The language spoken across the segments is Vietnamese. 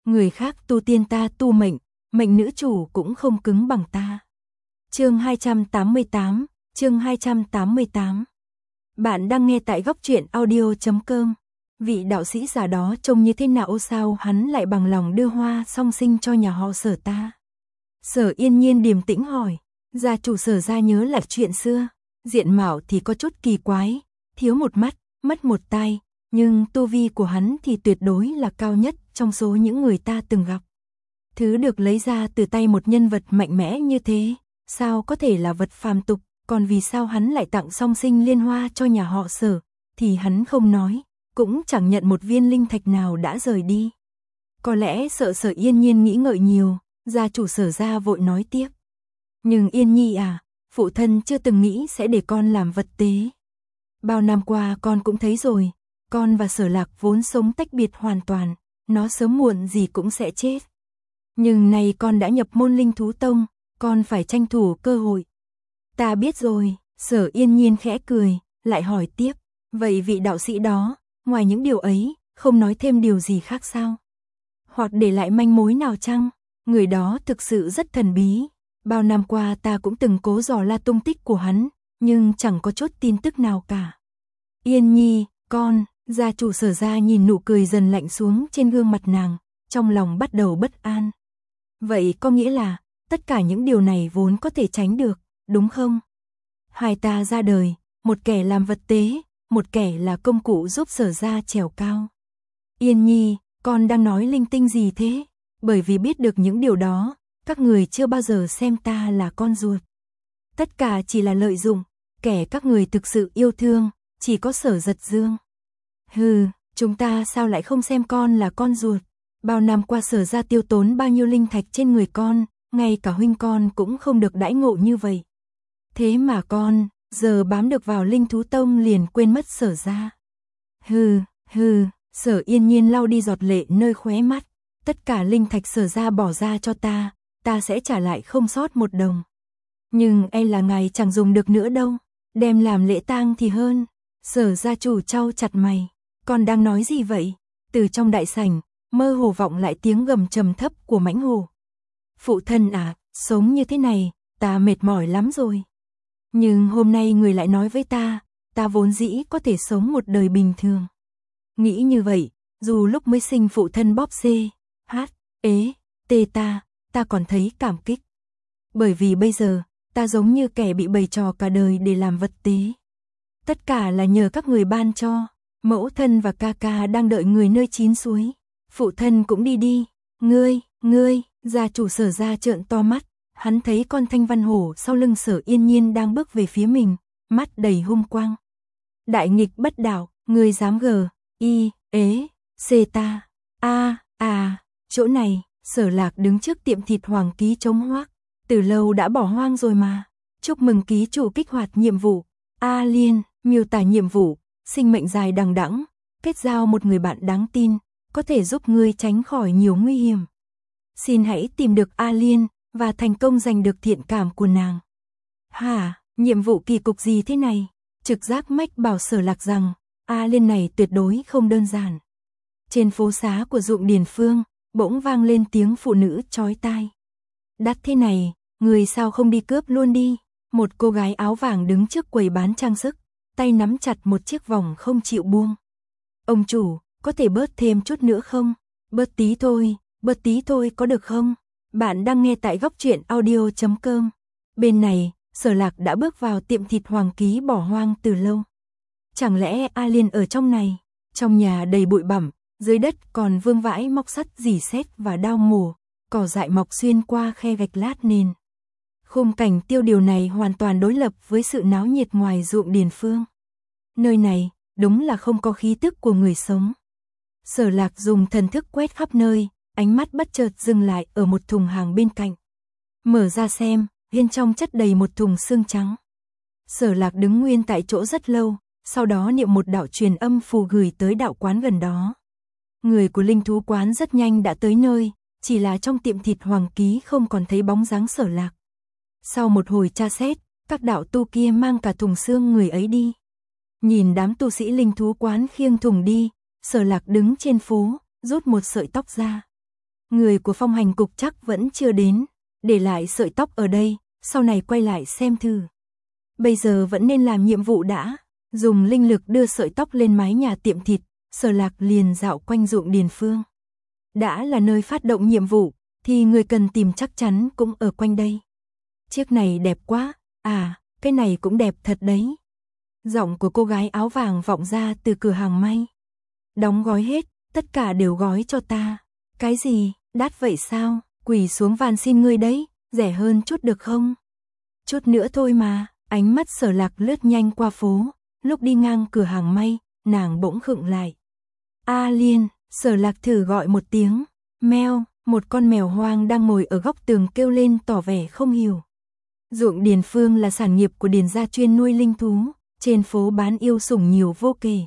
người khác tu tiên ta tu mệnh, mệnh nữ chủ cũng không cứng bằng ta. Chương 288, chương 288. Bạn đang nghe tại góc truyện audio.com. Vị đạo sĩ già đó trông như thế nào sao hắn lại bằng lòng đưa hoa song sinh cho nhà họ Sở ta? Sở Yên Nhiên điềm tĩnh hỏi. Gia chủ Sở gia nhớ lại chuyện xưa, diện mạo thì có chút kỳ quái, thiếu một mắt, mất một tai, nhưng tu vi của hắn thì tuyệt đối là cao nhất trong số những người ta từng gặp. Thứ được lấy ra từ tay một nhân vật mạnh mẽ như thế, sao có thể là vật phàm tục, còn vì sao hắn lại tặng song sinh liên hoa cho nhà họ Sở, thì hắn không nói, cũng chẳng nhận một viên linh thạch nào đã rời đi. Có lẽ sợ Sở Yên Nhiên nghĩ ngợi nhiều, gia chủ Sở gia vội nói tiếp. Nhưng Yên Nhi à, phụ thân chưa từng nghĩ sẽ để con làm vật tế. Bao năm qua con cũng thấy rồi, con và Sở Lạc vốn sống tách biệt hoàn toàn, nó sớm muộn gì cũng sẽ chết. Nhưng nay con đã nhập môn Linh Thú Tông, con phải tranh thủ cơ hội. Ta biết rồi, Sở Yên Nhiên khẽ cười, lại hỏi tiếp, vậy vị đạo sĩ đó, ngoài những điều ấy, không nói thêm điều gì khác sao? Hoặc để lại manh mối nào chăng? Người đó thực sự rất thần bí. Bao năm qua ta cũng từng cố dò la tung tích của hắn, nhưng chẳng có chút tin tức nào cả. Yên Nhi, con, gia chủ Sở gia nhìn nụ cười dần lạnh xuống trên gương mặt nàng, trong lòng bắt đầu bất an. Vậy có nghĩa là, tất cả những điều này vốn có thể tránh được, đúng không? Hai ta ra đời, một kẻ làm vật tế, một kẻ là công cụ giúp Sở gia trèo cao. Yên Nhi, con đang nói linh tinh gì thế? Bởi vì biết được những điều đó, các người chưa bao giờ xem ta là con ruột. Tất cả chỉ là lợi dụng, kẻ các người thực sự yêu thương, chỉ có Sở Giật Dương. Hừ, chúng ta sao lại không xem con là con ruột? Bao năm qua Sở gia tiêu tốn bao nhiêu linh thạch trên người con, ngay cả huynh con cũng không được đãi ngộ như vậy. Thế mà con, giờ bám được vào Linh Thú Tông liền quên mất Sở gia. Hừ, Sở Yên Nhiên lau đi giọt lệ nơi khóe mắt. Tất cả linh thạch Sở gia bỏ ra cho ta sẽ trả lại không sót một đồng. Nhưng e là ngài chẳng dùng được nữa đâu, đem làm lễ tang thì hơn. Sở gia chủ trao chặt mày, con đang nói gì vậy? Từ trong đại sảnh, mơ hồ vọng lại tiếng gầm trầm thấp của mãnh hổ. Phụ thân à, sống như thế này, ta mệt mỏi lắm rồi. Nhưng hôm nay người lại nói với ta vốn dĩ có thể sống một đời bình thường. Nghĩ như vậy, dù lúc mới sinh phụ thân bóp xê, hát, ế, tê ta còn thấy cảm kích. Bởi vì bây giờ, ta giống như kẻ bị bày trò cả đời để làm vật tế. Tất cả là nhờ các người ban cho, mẫu thân và ca ca đang đợi người nơi chín suối. Phụ thân cũng đi, ngươi, gia chủ Sở gia trợn to mắt, hắn thấy con Thanh Văn Hổ sau lưng Sở Yên Nhiên đang bước về phía mình, mắt đầy hung quang. Đại nghịch bất đạo, ngươi dám gờ, y, ế, xê ta, chỗ này, Sở Lạc đứng trước tiệm thịt Hoàng Ký trống hoác, từ lâu đã bỏ hoang rồi mà. Chúc mừng ký chủ kích hoạt nhiệm vụ, A Liên, miêu tả nhiệm vụ, sinh mệnh dài đằng đẵng, kết giao một người bạn đáng tin, có thể giúp ngươi tránh khỏi nhiều nguy hiểm. Xin hãy tìm được A Liên, và thành công giành được thiện cảm của nàng. Hả, nhiệm vụ kỳ cục gì thế này? Trực giác mách bảo Sở Lạc rằng, A Liên này tuyệt đối không đơn giản. Trên phố xá của Dụng Điền Phương, bỗng vang lên tiếng phụ nữ chói tai. Đắt thế này, người sao không đi cướp luôn đi? Một cô gái áo vàng đứng trước quầy bán trang sức, tay nắm chặt một chiếc vòng không chịu buông. Ông chủ, có thể bớt thêm chút nữa không? Bớt tí thôi có được không? Bạn đang nghe tại góc truyện audio.com. Bên này, Sở Lạc đã bước vào tiệm thịt Hoàng Ký bỏ hoang từ lâu. Chẳng lẽ A Liên ở trong này? Trong nhà đầy bụi bặm, dưới đất còn vương vãi móc sắt rỉ sét và đao mổ, cỏ dại mọc xuyên qua khe gạch lát nền. Khung cảnh tiêu điều này hoàn toàn đối lập với sự náo nhiệt ngoài Ruộng Điền Phương. Nơi này, đúng là không có khí tức của người sống. Sở Lạc dùng thần thức quét khắp nơi, ánh mắt bất chợt dừng lại ở một thùng hàng bên cạnh. Mở ra xem, bên trong chất đầy một thùng xương trắng. Sở Lạc đứng nguyên tại chỗ rất lâu, sau đó niệm một đạo truyền âm phù gửi tới đạo quán gần đó. Người của Linh Thú quán rất nhanh đã tới nơi, chỉ là trong tiệm thịt Hoàng Ký không còn thấy bóng dáng Sở Lạc. Sau một hồi tra xét, các đạo tu kia mang cả thùng xương người ấy đi. Nhìn đám tu sĩ Linh Thú quán khiêng thùng đi, Sở Lạc đứng trên phố, rút một sợi tóc ra. Người của phong hành cục chắc vẫn chưa đến, để lại sợi tóc ở đây, sau này quay lại xem thử. Bây giờ vẫn nên làm nhiệm vụ đã. Dùng linh lực đưa sợi tóc lên mái nhà tiệm thịt, Sở Lạc liền dạo quanh ruộng Điền Phương. Đã là nơi phát động nhiệm vụ, thì người cần tìm chắc chắn cũng ở quanh đây. Chiếc này đẹp quá, à, cái này cũng đẹp thật đấy. Giọng của cô gái áo vàng vọng ra từ cửa hàng may. Đóng gói hết, tất cả đều gói cho ta. Cái gì, đắt vậy sao, quỳ xuống van xin ngươi đấy, rẻ hơn chút được không? Chút nữa thôi mà, ánh mắt Sở Lạc lướt nhanh qua phố, lúc đi ngang cửa hàng may, nàng bỗng khựng lại. A Liên, Sở Lạc thử gọi một tiếng, meo, một con mèo hoang đang ngồi ở góc tường kêu lên tỏ vẻ không hiểu. Ruộng Điền Phương là sản nghiệp của Điền gia chuyên nuôi linh thú, trên phố bán yêu sủng nhiều vô kể.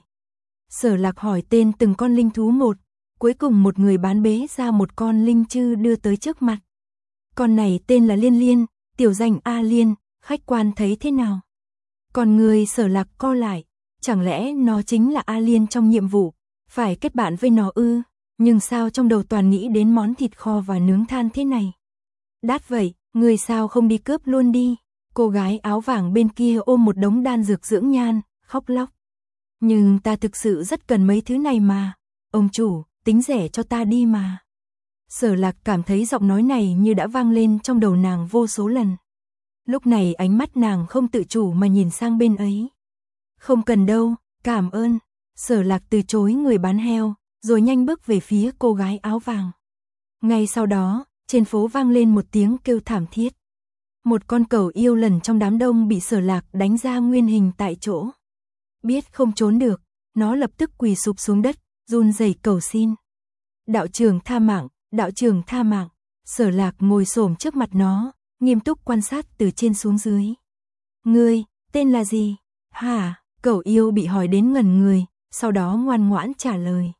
Sở Lạc hỏi tên từng con linh thú một, cuối cùng một người bán bế ra một con linh chư đưa tới trước mặt. Con này tên là Liên Liên, tiểu danh A Liên, khách quan thấy thế nào? Còn người Sở Lạc co lại, chẳng lẽ nó chính là A Liên trong nhiệm vụ, phải kết bạn với nó ư? Nhưng sao trong đầu toàn nghĩ đến món thịt kho và nướng than thế này? Đắt vậy, người sao không đi cướp luôn đi? Cô gái áo vàng bên kia ôm một đống đan dược dưỡng nhan, khóc lóc. Nhưng ta thực sự rất cần mấy thứ này mà. Ông chủ, tính rẻ cho ta đi mà. Sở Lạc cảm thấy giọng nói này như đã vang lên trong đầu nàng vô số lần. Lúc này ánh mắt nàng không tự chủ mà nhìn sang bên ấy. Không cần đâu, cảm ơn. Sở Lạc từ chối người bán heo, rồi nhanh bước về phía cô gái áo vàng. Ngay sau đó, trên phố vang lên một tiếng kêu thảm thiết. Một con cẩu yêu lần trong đám đông bị Sở Lạc đánh ra nguyên hình tại chỗ. Biết không trốn được, nó lập tức quỳ sụp xuống đất, run rẩy cầu xin. Đạo trưởng tha mạng, đạo trưởng tha mạng. Sở Lạc ngồi xổm trước mặt nó, nghiêm túc quan sát từ trên xuống dưới. Ngươi, tên là gì? Hả? Cẩu yêu bị hỏi đến ngẩn người, sau đó ngoan ngoãn trả lời.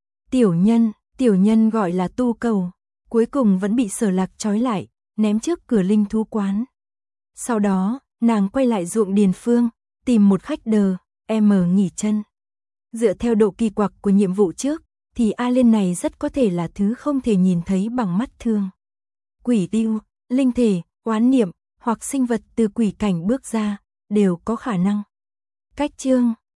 Tiểu nhân gọi là Tu Cẩu, cuối cùng vẫn bị Sở Lạc trói lại, ném trước cửa linh thú quán. Sau đó, nàng quay lại ruộng Điền Phương, tìm một khách đờ, nghỉ chân. Dựa theo độ kỳ quặc của nhiệm vụ trước, thì A Liên này rất có thể là thứ không thể nhìn thấy bằng mắt thường. Quỷ tiêu, linh thể, oán niệm, hoặc sinh vật từ quỷ cảnh bước ra, đều có khả năng. Cách chương